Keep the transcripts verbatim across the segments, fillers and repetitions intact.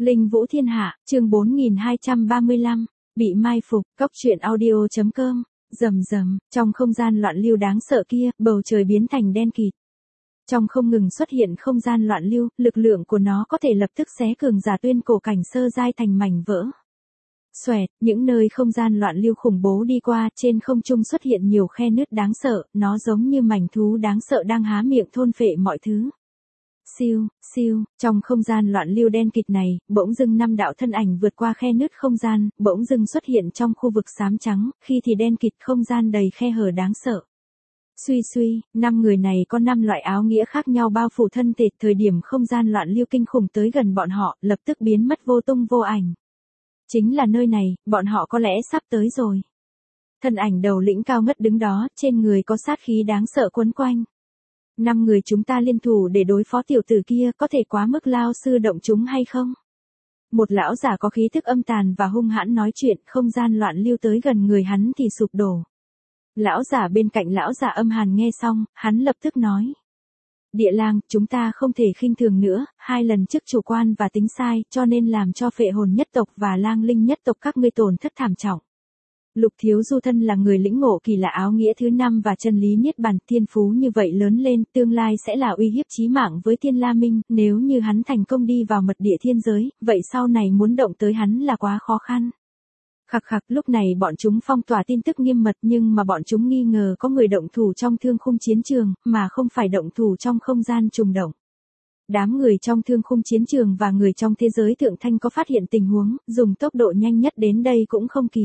Linh Vũ Thiên Hạ, chương bốn nghìn hai trăm ba mươi lăm, bị mai phục, cóc truyện audio chấm com, rầm rầm, trong không gian loạn lưu đáng sợ kia, bầu trời biến thành đen kịt. Trong không ngừng xuất hiện không gian loạn lưu, lực lượng của nó có thể lập tức xé cường giả tuyên cổ cảnh sơ giai thành mảnh vỡ. Xoẹt, những nơi không gian loạn lưu khủng bố đi qua, trên không trung xuất hiện nhiều khe nứt đáng sợ, nó giống như mảnh thú đáng sợ đang há miệng thôn phệ mọi thứ. Siêu, siêu, trong không gian loạn lưu đen kịt này, bỗng dưng năm đạo thân ảnh vượt qua khe nứt không gian, bỗng dưng xuất hiện trong khu vực xám trắng, khi thì đen kịt không gian đầy khe hở đáng sợ. Suy suy, năm người này có năm loại áo nghĩa khác nhau bao phủ thân thể, thời điểm không gian loạn lưu kinh khủng tới gần bọn họ, lập tức biến mất vô tung vô ảnh. Chính là nơi này, bọn họ có lẽ sắp tới rồi. Thân ảnh đầu lĩnh cao ngất đứng đó, trên người có sát khí đáng sợ quấn quanh. Năm người chúng ta liên thủ để đối phó tiểu tử kia, có thể quá mức lao sư động chúng hay không? Một lão giả có khí thức âm tàn và hung hãn nói chuyện, không gian loạn lưu tới gần người hắn thì sụp đổ. Lão giả bên cạnh lão giả âm hàn nghe xong, hắn lập tức nói. Địa lang, chúng ta không thể khinh thường nữa, hai lần trước chủ quan và tính sai, cho nên làm cho phệ hồn nhất tộc và lang linh nhất tộc các ngươi tổn thất thảm trọng. Lục Thiếu Du thân là người lĩnh ngộ kỳ lạ áo nghĩa thứ năm và chân lý niết bàn, thiên phú như vậy lớn lên, tương lai sẽ là uy hiếp chí mạng với Thiên La Minh, nếu như hắn thành công đi vào mật địa thiên giới, vậy sau này muốn động tới hắn là quá khó khăn. Khặc khặc, lúc này bọn chúng phong tỏa tin tức nghiêm mật nhưng mà bọn chúng nghi ngờ có người động thủ trong thương khung chiến trường, mà không phải động thủ trong không gian trùng động. Đám người trong thương khung chiến trường và người trong thế giới thượng thanh có phát hiện tình huống, dùng tốc độ nhanh nhất đến đây cũng không kịp.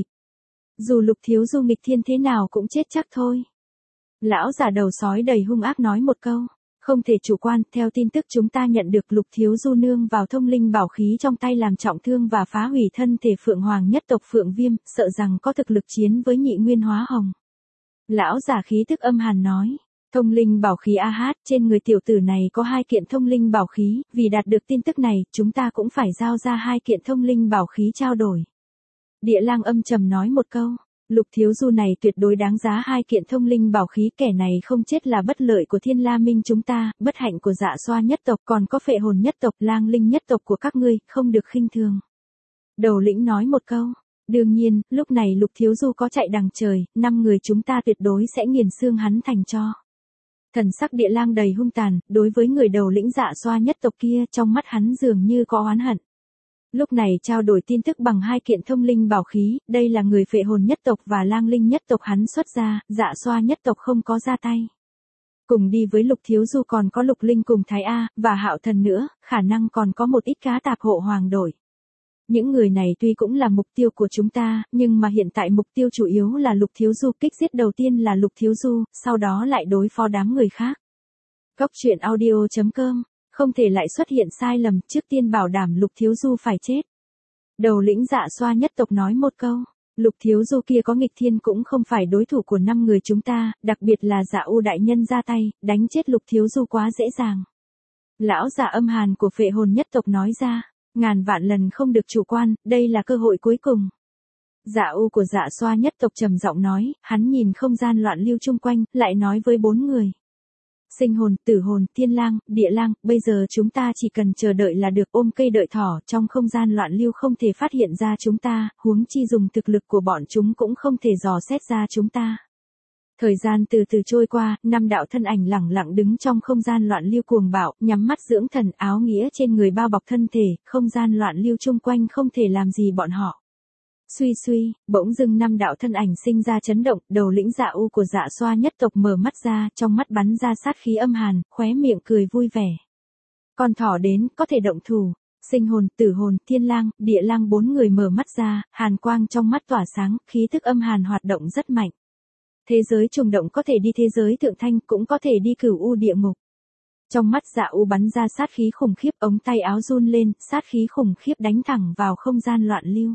Dù Lục Thiếu Du nghịch thiên thế nào cũng chết chắc thôi. Lão giả đầu sói đầy hung ác nói một câu. Không thể chủ quan, theo tin tức chúng ta nhận được Lục Thiếu Du nương vào thông linh bảo khí trong tay làm trọng thương và phá hủy thân thể Phượng Hoàng nhất tộc Phượng Viêm, sợ rằng có thực lực chiến với nhị nguyên hóa hồng. Lão giả khí tức âm hàn nói. Thông linh bảo khí a hát, trên người tiểu tử này có hai kiện thông linh bảo khí, vì đạt được tin tức này, chúng ta cũng phải giao ra hai kiện thông linh bảo khí trao đổi. Địa lang âm trầm nói một câu, Lục Thiếu Du này tuyệt đối đáng giá hai kiện thông linh bảo khí, kẻ này không chết là bất lợi của Thiên La Minh chúng ta, bất hạnh của Dạ Xoa nhất tộc, còn có phệ hồn nhất tộc, lang linh nhất tộc của các ngươi, không được khinh thường. Đầu lĩnh nói một câu, đương nhiên, lúc này Lục Thiếu Du có chạy đằng trời, năm người chúng ta tuyệt đối sẽ nghiền xương hắn thành tro. Thần sắc địa lang đầy hung tàn, đối với người đầu lĩnh Dạ Xoa nhất tộc kia, trong mắt hắn dường như có oán hận. Lúc này trao đổi tin tức bằng hai kiện thông linh bảo khí, đây là người phệ hồn nhất tộc và lang linh nhất tộc hắn xuất ra, Dạ Xoa nhất tộc không có ra tay. Cùng đi với Lục Thiếu Du còn có Lục Linh cùng Thái A, và Hạo Thần nữa, khả năng còn có một ít cá tạp hộ hoàng đội. Những người này tuy cũng là mục tiêu của chúng ta, nhưng mà hiện tại mục tiêu chủ yếu là Lục Thiếu Du, kích giết đầu tiên là Lục Thiếu Du, sau đó lại đối phó đám người khác. Cóc truyện audio chấm com, không thể lại xuất hiện sai lầm, trước tiên bảo đảm Lục Thiếu Du phải chết. Đầu lĩnh Dạ Xoa nhất tộc nói một câu, Lục Thiếu Du kia có nghịch thiên cũng không phải đối thủ của năm người chúng ta, đặc biệt là Dạ U đại nhân ra tay, đánh chết Lục Thiếu Du quá dễ dàng. Lão giả âm hàn của phệ hồn nhất tộc nói ra, ngàn vạn lần không được chủ quan, đây là cơ hội cuối cùng. Dạ U của Dạ Xoa nhất tộc trầm giọng nói, hắn nhìn không gian loạn lưu chung quanh, lại nói với bốn người. Sinh hồn, tử hồn, thiên lang, địa lang, bây giờ chúng ta chỉ cần chờ đợi là được, ôm cây đợi thỏ, trong không gian loạn lưu không thể phát hiện ra chúng ta, huống chi dùng thực lực của bọn chúng cũng không thể dò xét ra chúng ta. Thời gian từ từ trôi qua, năm đạo thân ảnh lẳng lặng đứng trong không gian loạn lưu cuồng bạo, nhắm mắt dưỡng thần, áo nghĩa trên người bao bọc thân thể, không gian loạn lưu chung quanh không thể làm gì bọn họ. Suy suy, bỗng dưng năm đạo thân ảnh sinh ra chấn động, đầu lĩnh Dạ U của Dạ Xoa nhất tộc mở mắt ra, trong mắt bắn ra sát khí âm hàn, khóe miệng cười vui vẻ. Con thỏ đến, có thể động thủ. Sinh hồn, tử hồn, thiên lang, địa lang bốn người mở mắt ra, hàn quang trong mắt tỏa sáng, khí thức âm hàn hoạt động rất mạnh. Thế giới trùng động có thể đi thế giới thượng thanh, cũng có thể đi cửu u địa ngục. Trong mắt Dạ U bắn ra sát khí khủng khiếp, ống tay áo run lên, sát khí khủng khiếp đánh thẳng vào không gian loạn lưu.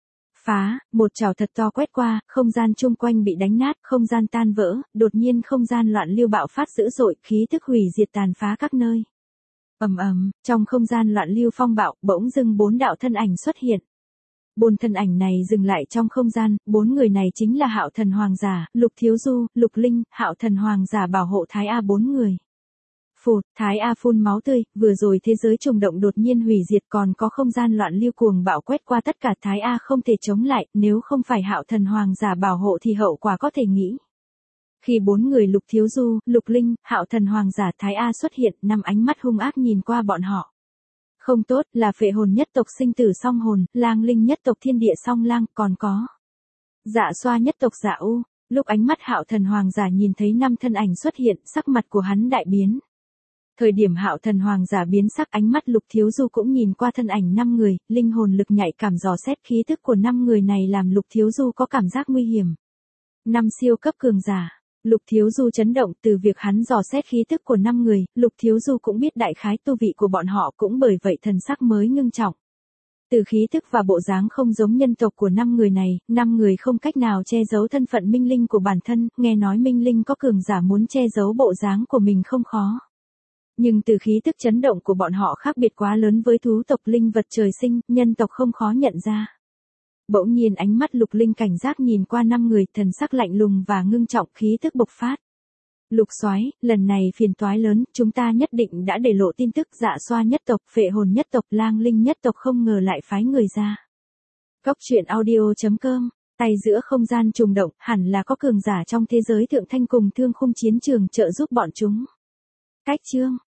Phá, một chảo thật to quét qua, không gian chung quanh bị đánh nát, không gian tan vỡ, đột nhiên không gian loạn lưu bạo phát dữ dội, khí thức hủy diệt tàn phá các nơi. Ầm ầm, trong không gian loạn lưu phong bạo, bỗng dưng bốn đạo thân ảnh xuất hiện. Bốn thân ảnh này dừng lại trong không gian, bốn người này chính là Hạo Thần Hoàng giả, Lục Thiếu Du, Lục Linh, Hạo Thần Hoàng giả bảo hộ Thái A bốn người. Phụt, Thái A phun máu tươi, vừa rồi thế giới trùng động đột nhiên hủy diệt còn có không gian loạn lưu cuồng bạo quét qua tất cả Thái A không thể chống lại, nếu không phải Hạo Thần Hoàng giả bảo hộ thì hậu quả có thể nghĩ. Khi bốn người Lục Thiếu Du, Lục Linh, Hạo Thần Hoàng giả Thái A xuất hiện, năm ánh mắt hung ác nhìn qua bọn họ. Không tốt, là phệ hồn nhất tộc sinh tử song hồn, lang linh nhất tộc thiên địa song lang, còn có Dạ Xoa nhất tộc Dạ U. Lúc ánh mắt Hạo Thần Hoàng giả nhìn thấy năm thân ảnh xuất hiện, sắc mặt của hắn đại biến. Thời điểm Hạo Thần Hoàng giả biến sắc, ánh mắt Lục Thiếu Du cũng nhìn qua thân ảnh năm người, linh hồn lực nhạy cảm dò xét khí tức của năm người này làm Lục Thiếu Du có cảm giác nguy hiểm. Năm siêu cấp cường giả. Lục Thiếu Du chấn động, từ việc hắn dò xét khí tức của năm người, Lục Thiếu Du cũng biết đại khái tu vị của bọn họ, cũng bởi vậy thần sắc mới ngưng trọng. Từ khí tức và bộ dáng không giống nhân tộc của năm người này, năm người không cách nào che giấu thân phận minh linh của bản thân, nghe nói minh linh có cường giả muốn che giấu bộ dáng của mình không khó. Nhưng từ khí tức chấn động của bọn họ khác biệt quá lớn với thú tộc linh vật trời sinh, nhân tộc không khó nhận ra. Bỗng nhiên ánh mắt Lục Linh cảnh giác nhìn qua năm người, thần sắc lạnh lùng và ngưng trọng, khí tức bộc phát. Lục Soái, lần này phiền toái lớn, chúng ta nhất định đã để lộ tin tức. Dạ Xoa nhất tộc, phệ hồn nhất tộc, lang linh nhất tộc không ngờ lại phái người ra. Cốc truyện audio chấm com, tay giữa không gian trùng động, hẳn là có cường giả trong thế giới thượng thanh cùng thương khung chiến trường trợ giúp bọn chúng. Cách chương